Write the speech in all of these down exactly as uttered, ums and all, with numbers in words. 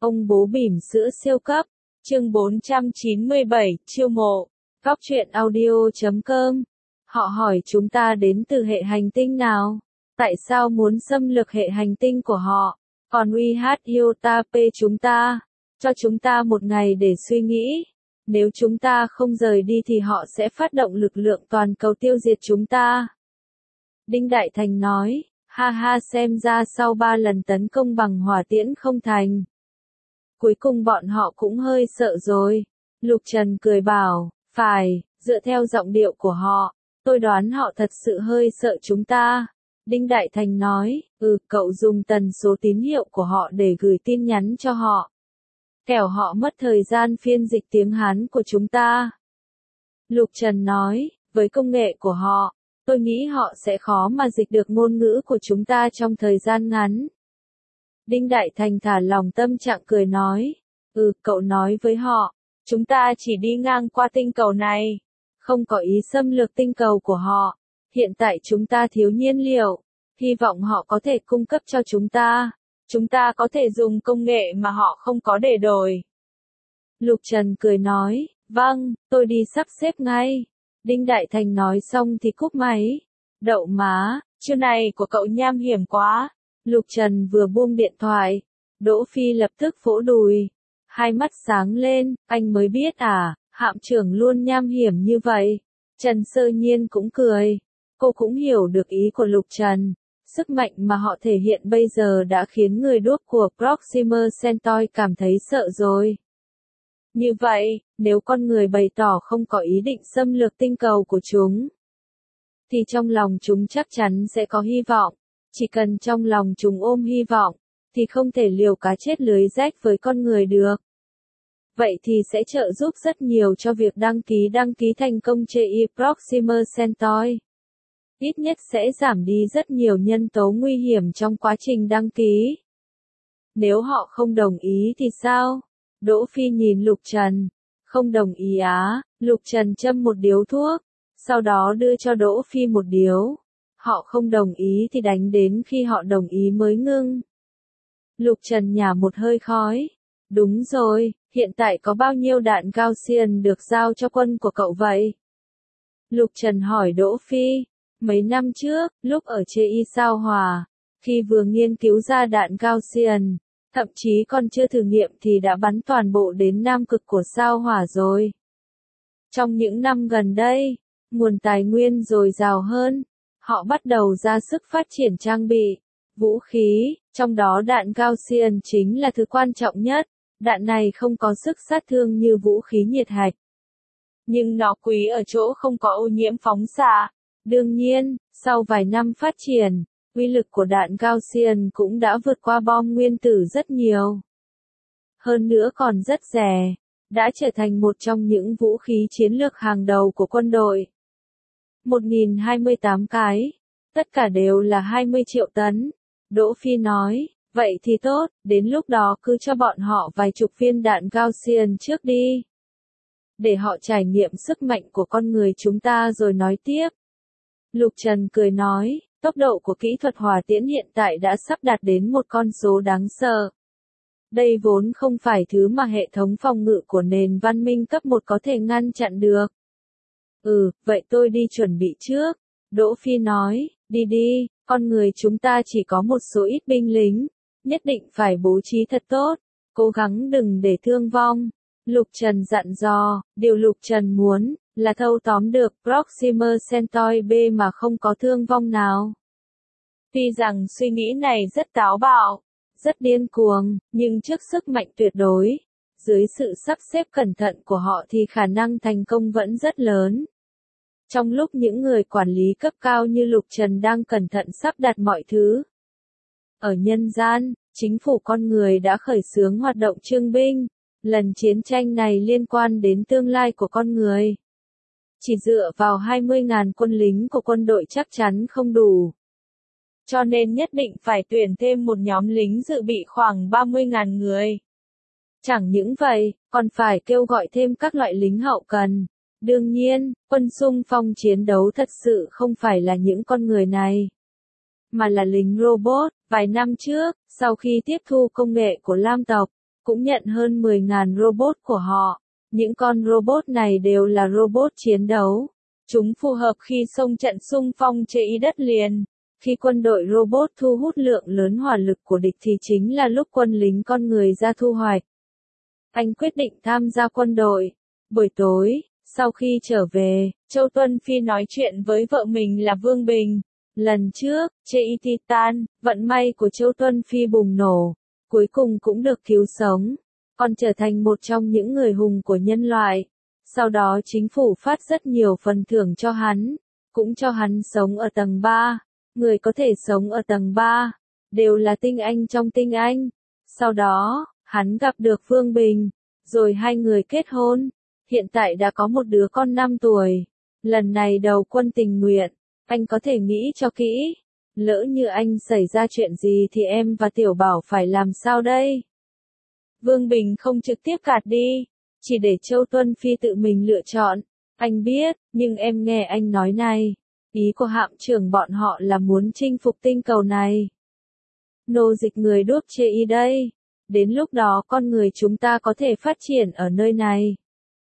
Ông bố bỉm sữa siêu cấp, chương bốn trăm chín mươi bảy, chiêu mộ, góc truyện audio chấm com. Họ hỏi chúng ta đến từ hệ hành tinh nào? Tại sao muốn xâm lược hệ hành tinh của họ? Còn uy hát Iota P chúng ta, cho chúng ta một ngày để suy nghĩ. Nếu chúng ta không rời đi thì họ sẽ phát động lực lượng toàn cầu tiêu diệt chúng ta. Đinh Đại Thành nói, ha ha, xem ra sau ba lần tấn công bằng hỏa tiễn không thành. Cuối cùng bọn họ cũng hơi sợ rồi. Lục Trần cười bảo, phải, dựa theo giọng điệu của họ, tôi đoán họ thật sự hơi sợ chúng ta. Đinh Đại Thành nói, ừ, cậu dùng tần số tín hiệu của họ để gửi tin nhắn cho họ. Kẻo họ mất thời gian phiên dịch tiếng Hán của chúng ta. Lục Trần nói, với công nghệ của họ, tôi nghĩ họ sẽ khó mà dịch được ngôn ngữ của chúng ta trong thời gian ngắn. Đinh Đại Thành thả lòng tâm trạng cười nói, ừ, cậu nói với họ, chúng ta chỉ đi ngang qua tinh cầu này, không có ý xâm lược tinh cầu của họ. Hiện tại chúng ta thiếu nhiên liệu, hy vọng họ có thể cung cấp cho chúng ta. Chúng ta có thể dùng công nghệ mà họ không có để đổi. Lục Trần cười nói, vâng, tôi đi sắp xếp ngay. Đinh Đại Thành nói xong thì cúp máy. Đậu má, chiêu này của cậu nham hiểm quá. Lục Trần vừa buông điện thoại, Đỗ Phi lập tức vỗ đùi. Hai mắt sáng lên, anh mới biết à, hạm trưởng luôn nham hiểm như vậy. Trần Sơ Nhiên cũng cười. Cô cũng hiểu được ý của Lục Trần. Sức mạnh mà họ thể hiện bây giờ đã khiến người đuốc của Proxima Centauri cảm thấy sợ rồi. Như vậy, nếu con người bày tỏ không có ý định xâm lược tinh cầu của chúng, thì trong lòng chúng chắc chắn sẽ có hy vọng. Chỉ cần trong lòng chúng ôm hy vọng, thì không thể liều cá chết lưới rách với con người được. Vậy thì sẽ trợ giúp rất nhiều cho việc đăng ký đăng ký thành công trên Proxima Centauri. Ít nhất sẽ giảm đi rất nhiều nhân tố nguy hiểm trong quá trình đăng ký. Nếu họ không đồng ý thì sao? Đỗ Phi nhìn Lục Trần. Không đồng ý á? Lục Trần châm một điếu thuốc, sau đó đưa cho Đỗ Phi một điếu. Họ không đồng ý thì đánh đến khi họ đồng ý mới ngưng. Lục Trần nhả một hơi khói. Đúng rồi, hiện tại có bao nhiêu đạn Gaussian được giao cho quân của cậu vậy? Lục Trần hỏi Đỗ Phi. Mấy năm trước, lúc ở Chê Y Sao Hỏa, khi vừa nghiên cứu ra đạn Gaussian, thậm chí còn chưa thử nghiệm thì đã bắn toàn bộ đến nam cực của sao hỏa rồi. Trong những năm gần đây, nguồn tài nguyên dồi dào hơn, họ bắt đầu ra sức phát triển trang bị, vũ khí, trong đó đạn Gaussian chính là thứ quan trọng nhất. Đạn này không có sức sát thương như vũ khí nhiệt hạch, nhưng nó quý ở chỗ không có ô nhiễm phóng xạ. Đương nhiên, sau vài năm phát triển, uy lực của đạn Gaussian cũng đã vượt qua bom nguyên tử rất nhiều. Hơn nữa còn rất rẻ, đã trở thành một trong những vũ khí chiến lược hàng đầu của quân đội. một nghìn hai mươi tám cái, tất cả đều là hai mươi triệu tấn. Đỗ Phi nói, vậy thì tốt, đến lúc đó cứ cho bọn họ vài chục viên đạn Gaussian trước đi. Để họ trải nghiệm sức mạnh của con người chúng ta rồi nói tiếp. Lục Trần cười nói, tốc độ của kỹ thuật hỏa tiễn hiện tại đã sắp đạt đến một con số đáng sợ. Đây vốn không phải thứ mà hệ thống phòng ngự của nền văn minh cấp một có thể ngăn chặn được. Ừ, vậy tôi đi chuẩn bị trước. Đỗ Phi nói, đi đi, con người chúng ta chỉ có một số ít binh lính, nhất định phải bố trí thật tốt, cố gắng đừng để thương vong. Lục Trần dặn dò, điều Lục Trần muốn là thâu tóm được Proxima Centauri B mà không có thương vong nào. Tuy rằng suy nghĩ này rất táo bạo, rất điên cuồng, nhưng trước sức mạnh tuyệt đối, dưới sự sắp xếp cẩn thận của họ thì khả năng thành công vẫn rất lớn. Trong lúc những người quản lý cấp cao như Lục Trần đang cẩn thận sắp đặt mọi thứ ở nhân gian, chính phủ con người đã khởi xướng hoạt động trưng binh. Lần chiến tranh này liên quan đến tương lai của con người. Chỉ dựa vào hai mươi nghìn quân lính của quân đội chắc chắn không đủ. Cho nên nhất định phải tuyển thêm một nhóm lính dự bị khoảng ba mươi nghìn người. Chẳng những vậy, còn phải kêu gọi thêm các loại lính hậu cần. Đương nhiên, quân xung phong chiến đấu thật sự không phải là những con người này, mà là lính robot. Vài năm trước, sau khi tiếp thu công nghệ của Lam tộc, cũng nhận hơn mười nghìn robot của họ. Những con robot này đều là robot chiến đấu. Chúng phù hợp khi xông trận xung phong chế ý đất liền. Khi quân đội robot thu hút lượng lớn hỏa lực của địch thì chính là lúc quân lính con người ra thu hoạch. Anh quyết định tham gia quân đội. Buổi tối, sau khi trở về, Châu Tuân Phi nói chuyện với vợ mình là Vương Bình. Lần trước, chế y Titan, vận may của Châu Tuân Phi bùng nổ. Cuối cùng cũng được cứu sống. Còn trở thành một trong những người hùng của nhân loại. Sau đó chính phủ phát rất nhiều phần thưởng cho hắn. Cũng cho hắn sống ở tầng ba. Người có thể sống ở tầng ba. Đều là tinh anh trong tinh anh. Sau đó, hắn gặp được Vương Bình. Rồi hai người kết hôn. Hiện tại đã có một đứa con năm tuổi. Lần này đầu quân tình nguyện. Anh có thể nghĩ cho kỹ. Lỡ như anh xảy ra chuyện gì thì em và Tiểu Bảo phải làm sao đây? Vương Bình không trực tiếp gạt đi. Chỉ để Châu Tuân Phi tự mình lựa chọn. Anh biết, nhưng em nghe anh nói này. Ý của hạm trưởng bọn họ là muốn chinh phục tinh cầu này. Nô dịch người đốt chê y đây. Đến lúc đó con người chúng ta có thể phát triển ở nơi này.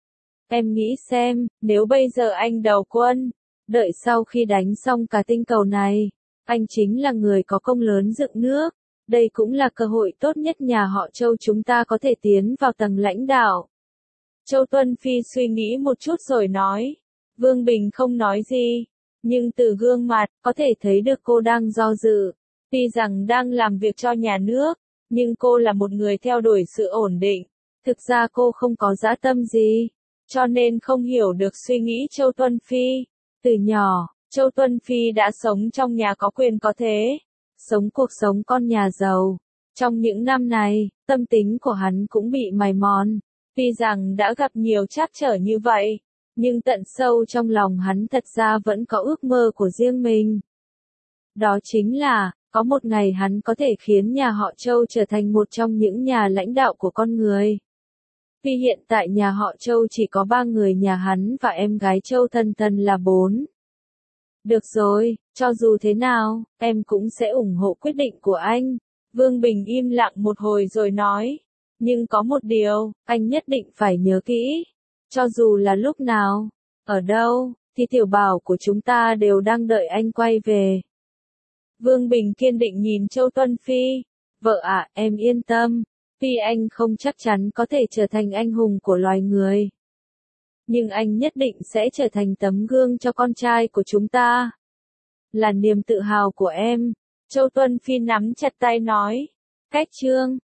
Em nghĩ xem, nếu bây giờ anh đầu quân, đợi sau khi đánh xong cả tinh cầu này, anh chính là người có công lớn dựng nước. Đây cũng là cơ hội tốt nhất nhà họ Châu chúng ta có thể tiến vào tầng lãnh đạo. Châu Tuân Phi suy nghĩ một chút rồi nói. Vương Bình không nói gì. Nhưng từ gương mặt, có thể thấy được cô đang do dự. Tuy rằng đang làm việc cho nhà nước, nhưng cô là một người theo đuổi sự ổn định. Thực ra cô không có dã tâm gì. Cho nên không hiểu được suy nghĩ Châu Tuân Phi. Từ nhỏ, Châu Tuân Phi đã sống trong nhà có quyền có thế. Sống cuộc sống con nhà giàu. Trong những năm này, tâm tính của hắn cũng bị mài mòn. Tuy rằng đã gặp nhiều trắc trở như vậy, nhưng tận sâu trong lòng hắn thật ra vẫn có ước mơ của riêng mình. Đó chính là, có một ngày hắn có thể khiến nhà họ Châu trở thành một trong những nhà lãnh đạo của con người. Vì hiện tại nhà họ Châu chỉ có ba người, nhà hắn và em gái Châu Thân Thân là bốn. Được rồi, cho dù thế nào, em cũng sẽ ủng hộ quyết định của anh. Vương Bình im lặng một hồi rồi nói. Nhưng có một điều, anh nhất định phải nhớ kỹ. Cho dù là lúc nào, ở đâu, thì Tiểu Bảo của chúng ta đều đang đợi anh quay về. Vương Bình kiên định nhìn Châu Tuân Phi. Vợ ạ, em yên tâm. Tuy anh không chắc chắn có thể trở thành anh hùng của loài người. Nhưng anh nhất định sẽ trở thành tấm gương cho con trai của chúng ta. Là niềm tự hào của em. Châu Tuân Phi nắm chặt tay nói. Cách chương.